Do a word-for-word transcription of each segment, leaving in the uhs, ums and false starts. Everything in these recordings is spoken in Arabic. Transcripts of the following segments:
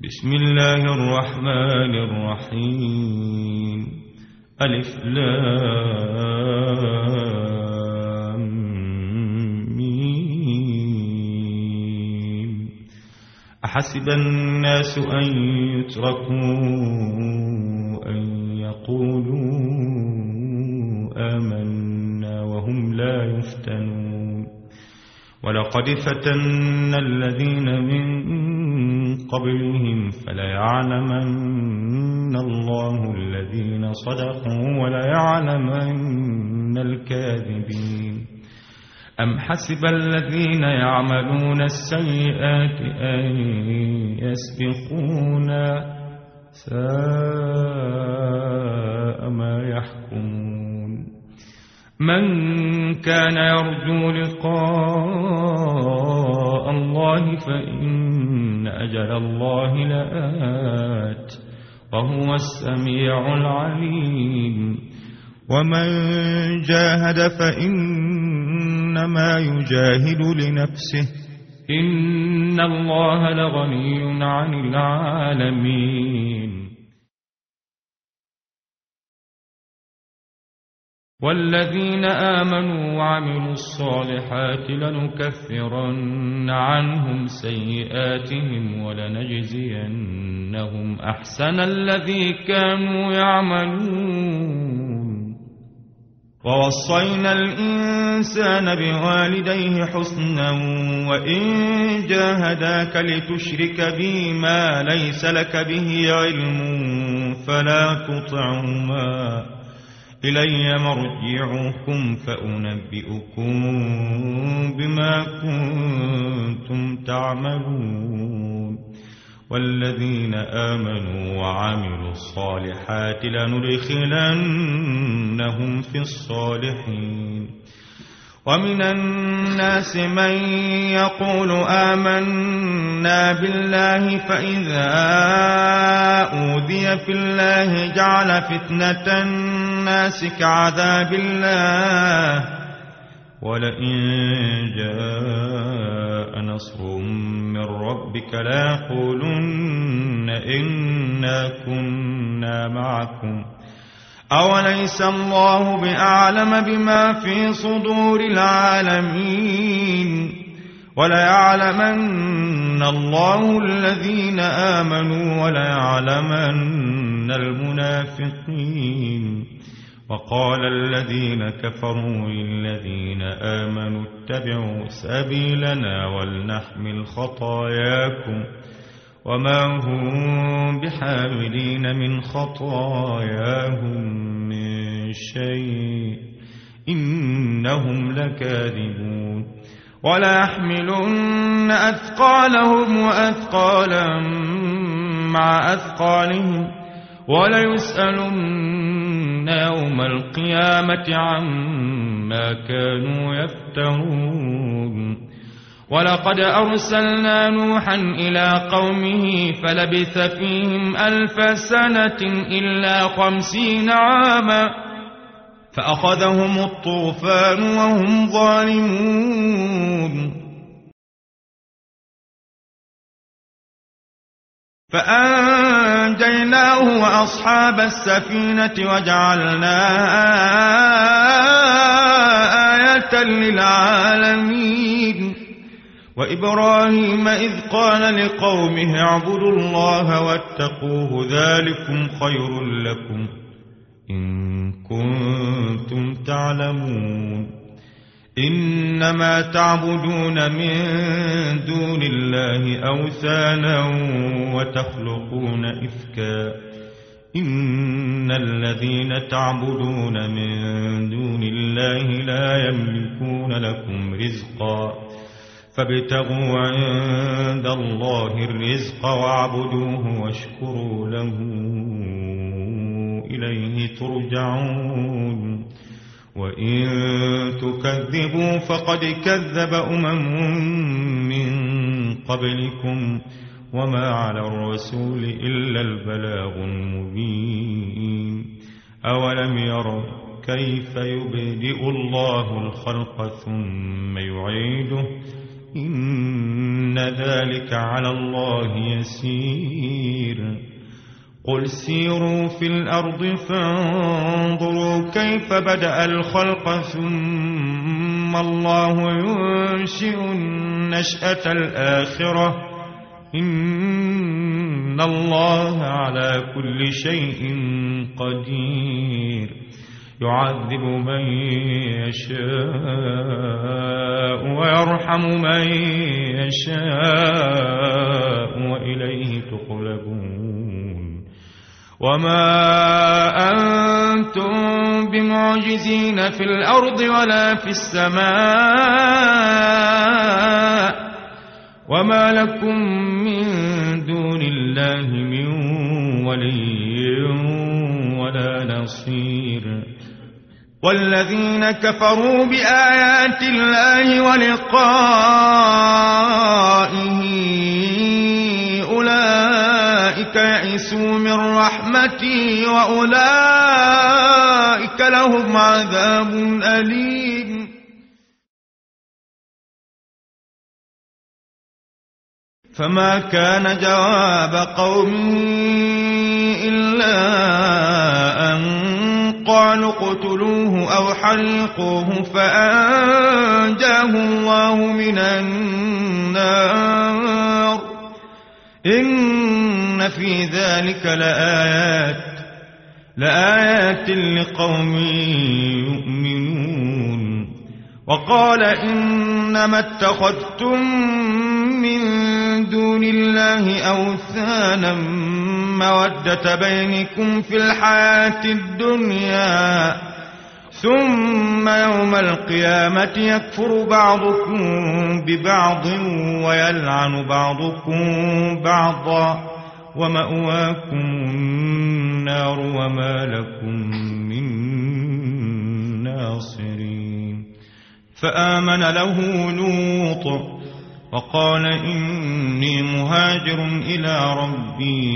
بسم الله الرحمن الرحيم. ألف لام ميم. أحسب الناس أن يتركوا أن يقولوا آمنا وهم لا يفتنون. ولقد فتنا الذين من قبلهم فليعلمن الله الذين صدقوا وليعلمن الكاذبين. أم حسب الذين يعملون السيئات أن يسبقونا ساء ما يحكمون. من كان يرجو لقاء الله فإن أجل الله لآت وهو السميع العليم. ومن جاهد فإنما يجاهد لنفسه إن الله لغني عن العالمين. والذين آمنوا وعملوا الصالحات لنكفرن عنهم سيئاتهم ولنجزينهم أحسن الذي كانوا يعملون. ووصينا الإنسان بوالديه حسنا وإن جاهداك لتشرك بي ما ليس لك به علم فلا تطعهما إلي مرجعكم فأنبئكم بما كنتم تعملون. والذين آمنوا وعملوا الصالحات لندخلنهم في الصالحين. ومن الناس من يقول آمنا بالله فإذا أوذي في الله جعل فتنة الناس كعذاب الله ولئن جاء نصر من ربك ليقولن إنا كنا معكم أوليس الله بأعلم بما في صدور العالمين. وليعلمن الله الذين آمنوا وليعلمن المنافقين. وقال الذين كفروا للذين آمنوا اتبعوا سبيلنا ولنحمل خطاياكم وما هم بحاملين من خطاياهم من شيء إنهم لكاذبون. وليحملن أثقالهم وأثقالا مع أثقالهم وليسألن يوم القيامة عما كانوا يفترون. ولقد أرسلنا نوحا إلى قومه فلبث فيهم ألف سنة إلا خمسين عاما فأخذهم الطوفان وهم ظالمون. فأنجيناه وأصحاب السفينة وجعلناها آية للعالمين. وإبراهيم إذ قال لقومه اعبدوا الله واتقوه ذلكم خير لكم إن كنتم تعلمون. إنما تعبدون من دون الله أوثانا وتخلقون إفكا إن الذين تعبدون من دون الله لا يملكون لكم رزقا فابتغوا عند الله الرزق واعبدوه واشكروا له إليه ترجعون. وإن تكذبوا فقد كذب أمم من قبلكم وما على الرسول إلا البلاغ المبين. أولم يروا كيف يبدئ الله الخلق ثم يعيده إن ذلك على الله يسير قل سيروا في الأرض فانظروا كيف بدأ الخلق ثم الله ينشئ النشأة الآخرة إن الله على كل شيء قدير يعذب من يشاء ويرحم من يشاء وإليه تقلبون وما أنتم بمعجزين في الأرض ولا في السماء وما لكم من دون الله من ولي ولا نصير والذين كفروا بآيات الله ولقائه أولئك يئسوا من رحمتي وأولئك لهم عذاب أليم فما كان جواب قومه إلا أن قالوا اقتلوه أو حرقوه فأنجاه الله من النار إن في ذلك لآيات لآيات لقوم يؤمنون وقال إنما اتخذتم من دون الله أوثانا مودة بينكم في الحياة الدنيا ثم يوم القيامة يكفر بعضكم ببعض ويلعن بعضكم بعضا ومأواكم النار وما لكم من ناصرين فآمن له لوط وقال إني مهاجر إلى ربي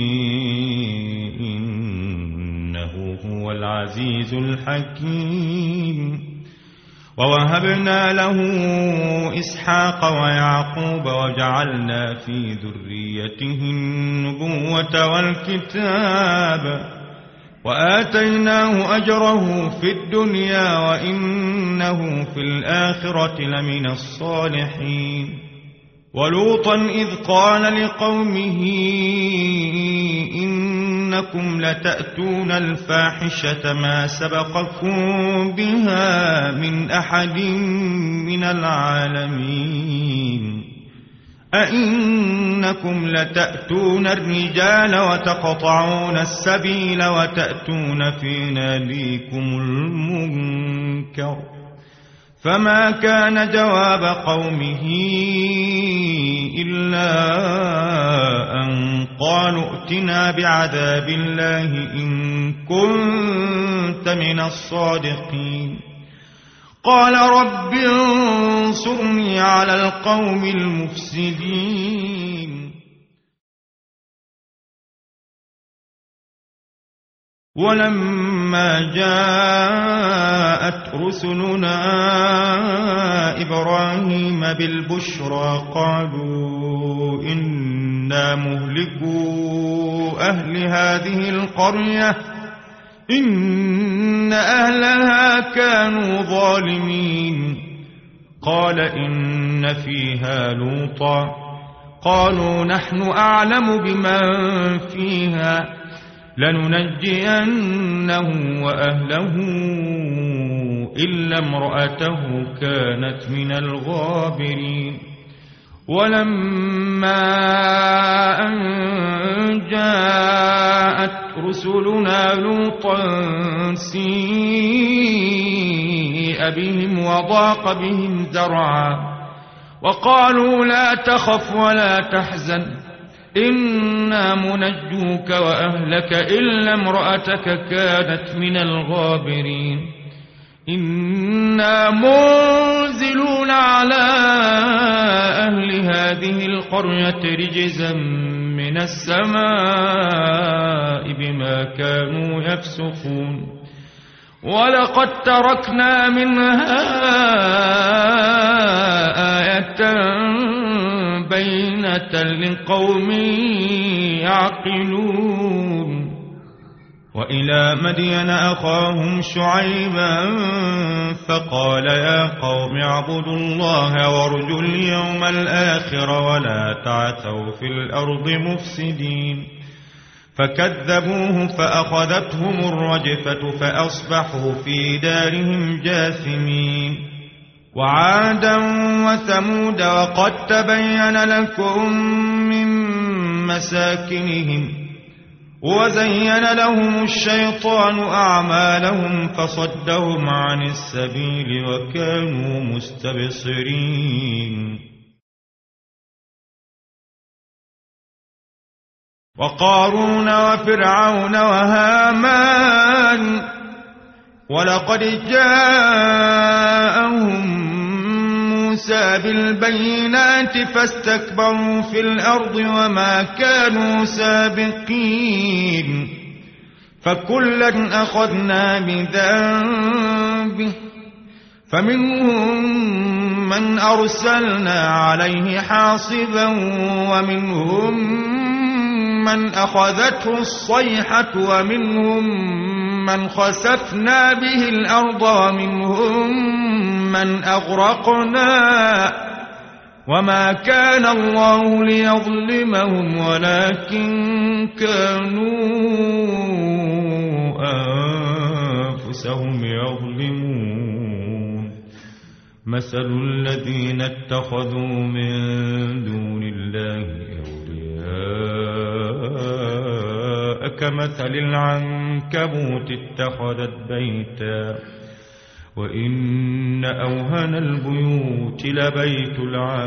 إنه هو العزيز الحكيم ووهبنا له إسحاق ويعقوب وجعلنا في ذريته النبوة والكتاب وآتيناه أجره في الدنيا وإنه في الآخرة لمن الصالحين ولوطا إذ قال لقومه إنكم لتأتون الفاحشة ما سبقكم بها من أحد من العالمين أئنكم لتأتون الرجال وتقطعون السبيل وتأتون في ناديكم المنكر فما كان جواب قومه إلا أن قالوا ائتنا بعذاب الله إن كنت من الصادقين قال رب انصرني على القوم المفسدين ولما جاءت رسلنا إبراهيم بالبشرى قالوا إنا مهلكو أهل هذه القرية إن أهلها كانوا ظالمين قال إن فيها لوطا قالوا نحن أعلم بمن فيها لننجينه وأهله إلا امرأته كانت من الغابرين ولما أن جاءت رسلنا لوطا سيء بهم وضاق بهم ذرعا وقالوا لا تخف ولا تحزن إنا منجوك وأهلك إلا امرأتك كانت من الغابرين إنا منزلون على أهل هذه القرية رجزا من السماء بما كانوا يفسقون ولقد تركنا منها آية بينة لقوم يعقلون وإلى مدين أخاهم شعيبا فقال يا قوم اعبدوا الله وارجوا اليوم الآخر ولا تعثوا في الأرض مفسدين فكذبوه فأخذتهم الرجفة فأصبحوا في دارهم جاثمين وعادا وثمود وقد تبين لكم من مساكنهم وزين لهم الشيطان أعمالهم فصدهم عن السبيل وكانوا مستبصرين وقارون وفرعون وهامان ولقد جاءهم موسى بالبينات فاستكبروا في الأرض وما كانوا سابقين فكلا أخذنا بذنبه فمنهم من أرسلنا عليه حاصبا ومنهم من أخذته الصيحة ومنهم من خسفنا به الأرض ومنهم من أغرقنا وما كان الله ليظلمهم ولكن كانوا أنفسهم يظلمون مثل الذين اتخذوا من دون الله أولياء كمثل العنكبوت اتخذت بيتا وإن أوهن البيوت لبيت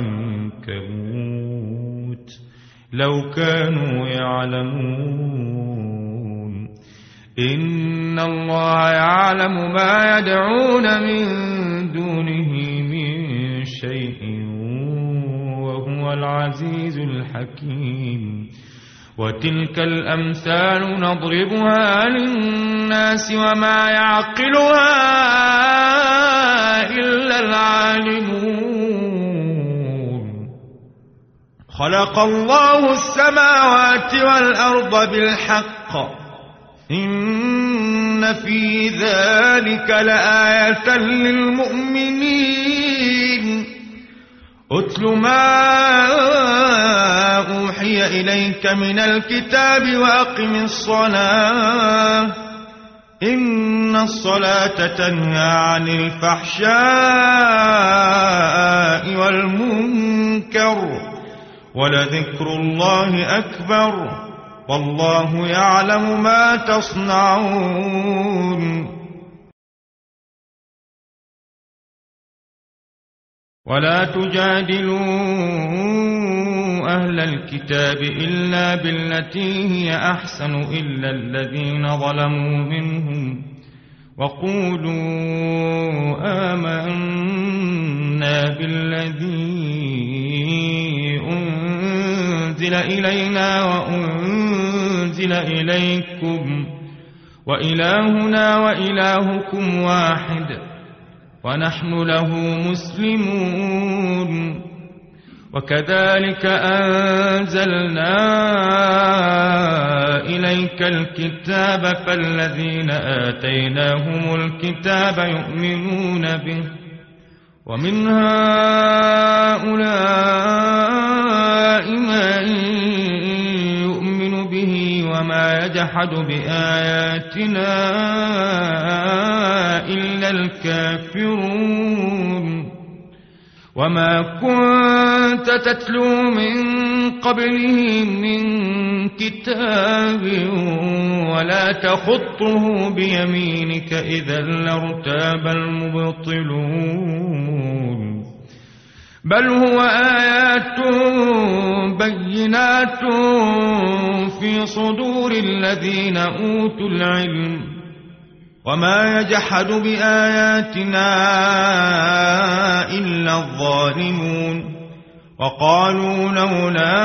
العنكبوت لو كانوا يعلمون إن الله يعلم ما يدعون من دونه من شيء وهو العزيز الحكيم وتلك الأمثال نضربها للناس وما يعقلها إلا العالمون خلق الله السماوات والأرض بالحق إن في ذلك لآية للمؤمنين أتل ما أوحي إليك من الكتاب وأقم الصلاة إن الصلاة تنهى عن الفحشاء والمنكر ولذكر الله أكبر والله يعلم ما تصنعون ولا تجادلوا أهل الكتاب إلا بالتي هي أحسن إلا الذين ظلموا منهم وقولوا آمنا بالذي أنزل إلينا وأنزل إليكم وإلهنا وإلهكم واحد ونحن له مسلمون وكذلك أنزلنا إليك الكتاب فالذين آتيناهم الكتاب يؤمنون به ومن هؤلاء من يؤمن به وما يجحد بآياتنا إلا الكافرون وما كنت تتلو من قبله من كتاب ولا تخطه بيمينك إذا لارتاب المبطلون بل هو آيات بينات في صدور الذين أوتوا العلم وما يجحد بآياتنا إلا الظالمون وقالوا لولا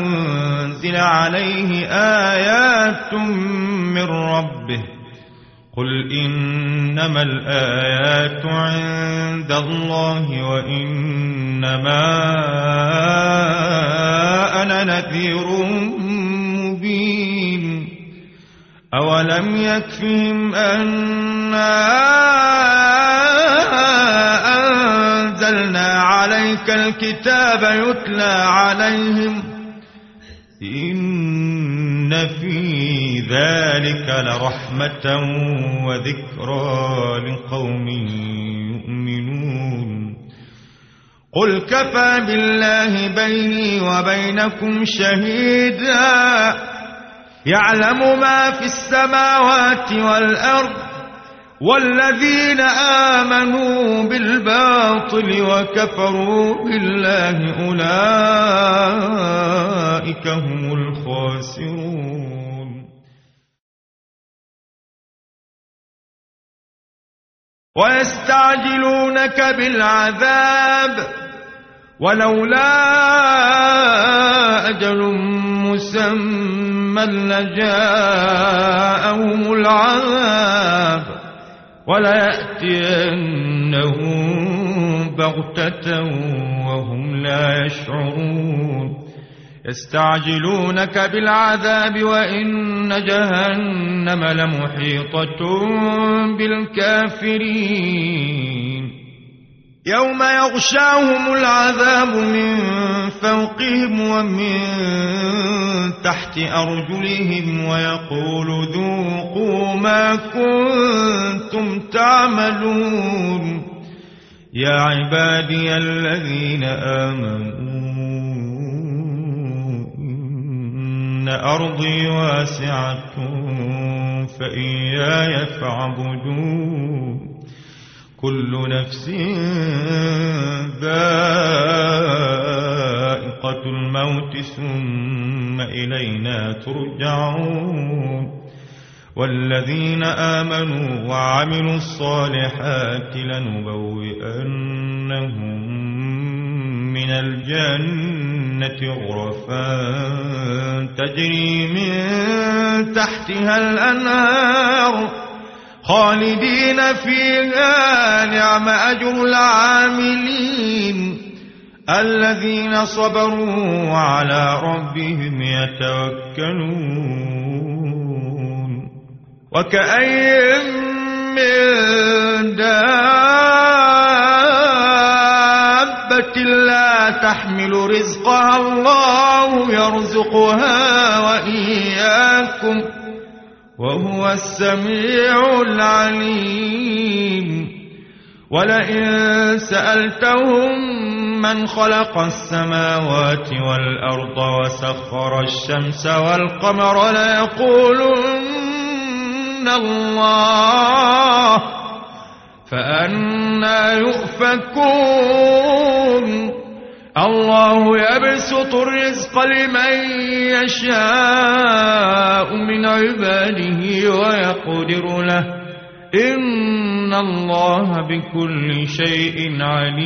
أنزل عليه آيات من ربه قل إنما الآيات عند الله وإنما أنا نذير مبين أولم يكفهم أنا أنزلنا عليك الكتاب يتلى عليهم إن في ذلك لرحمة وذكرى لقوم يؤمنون قل كفى بالله بيني وبينكم شهيدا يعلم ما في السماوات والأرض والذين آمنوا بالباطل وكفروا بالله أولئك هم الخاسرون ويستعجلونك بالعذاب ولولا أجل مسمى لجاءهم العذاب وليأتينهم بغتة وهم لا يشعرون يستعجلونك بالعذاب وإن جهنم لمحيطة بالكافرين يوم يغشاهم العذاب من فوقهم ومن تحت أرجلهم ويقول ذوقوا ما كنتم تعملون يا عبادي الذين آمنوا إن أرضي واسعة فإياي فاعبدون كل نفس ذائقة الموت ثم إلينا ترجعون والذين آمنوا وعملوا الصالحات لنبوئنهم من الجنة غرفا تجري من تحتها الأنهار خالدين فيها نعم أجر العاملين الذين صبروا وعلى ربهم يتوكلون وكأين من دابة لا تحمل رزقها الله يرزقها وإياكم وهو السميع العليم ولئن سألتهم من خلق السماوات والأرض وسخر الشمس والقمر ليقولن الله فأنى يؤفكون الله يبسط الرزق لمن يشاء من عباده ويقدر له إن الله بكل شيء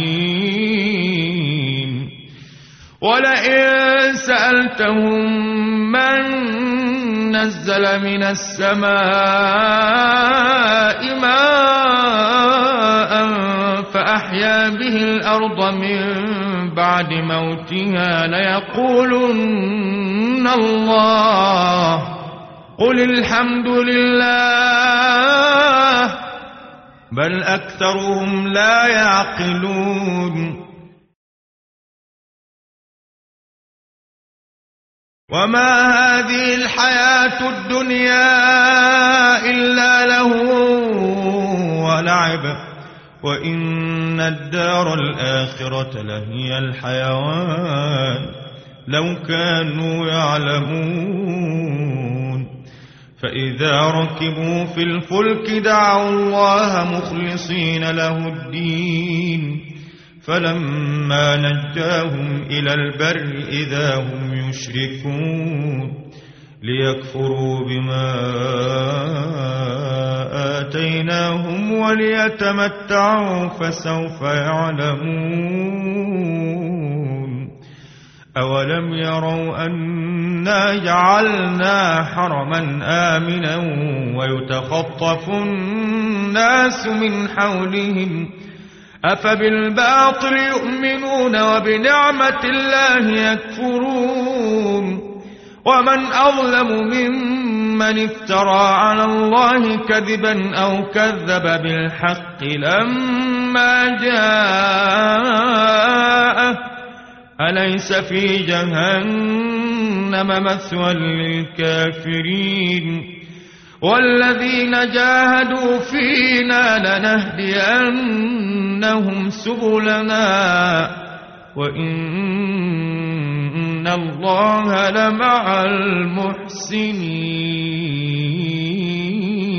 عليم ولئن سألتهم من نزل من السماء ماء فأحيا به الأرض من بعد موتها ليقولن الله قل الحمد لله بل أكثرهم لا يعقلون وما هذه الحياة الدنيا إلا لهو ولعب وإن الدار الآخرة لهي الحيوان لو كانوا يعلمون فإذا ركبوا في الفلك دعوا الله مخلصين له الدين فلما نجاهم إلى البر إذا هم يشركون ليكفروا بما آتيناهم وليتمتعوا فسوف يعلمون أولم يروا أنا جعلنا حرما آمنا ويتخطف الناس من حولهم أفبالباطل يؤمنون وبنعمة الله يكفرون ومن أظلم ممن افترى على الله كذبا أو كذب بالحق لما جاءه أليس في جهنم مثوى للكافرين والذين جاهدوا فينا لنهدينهم سبلنا وإن الله لمع المحسنين.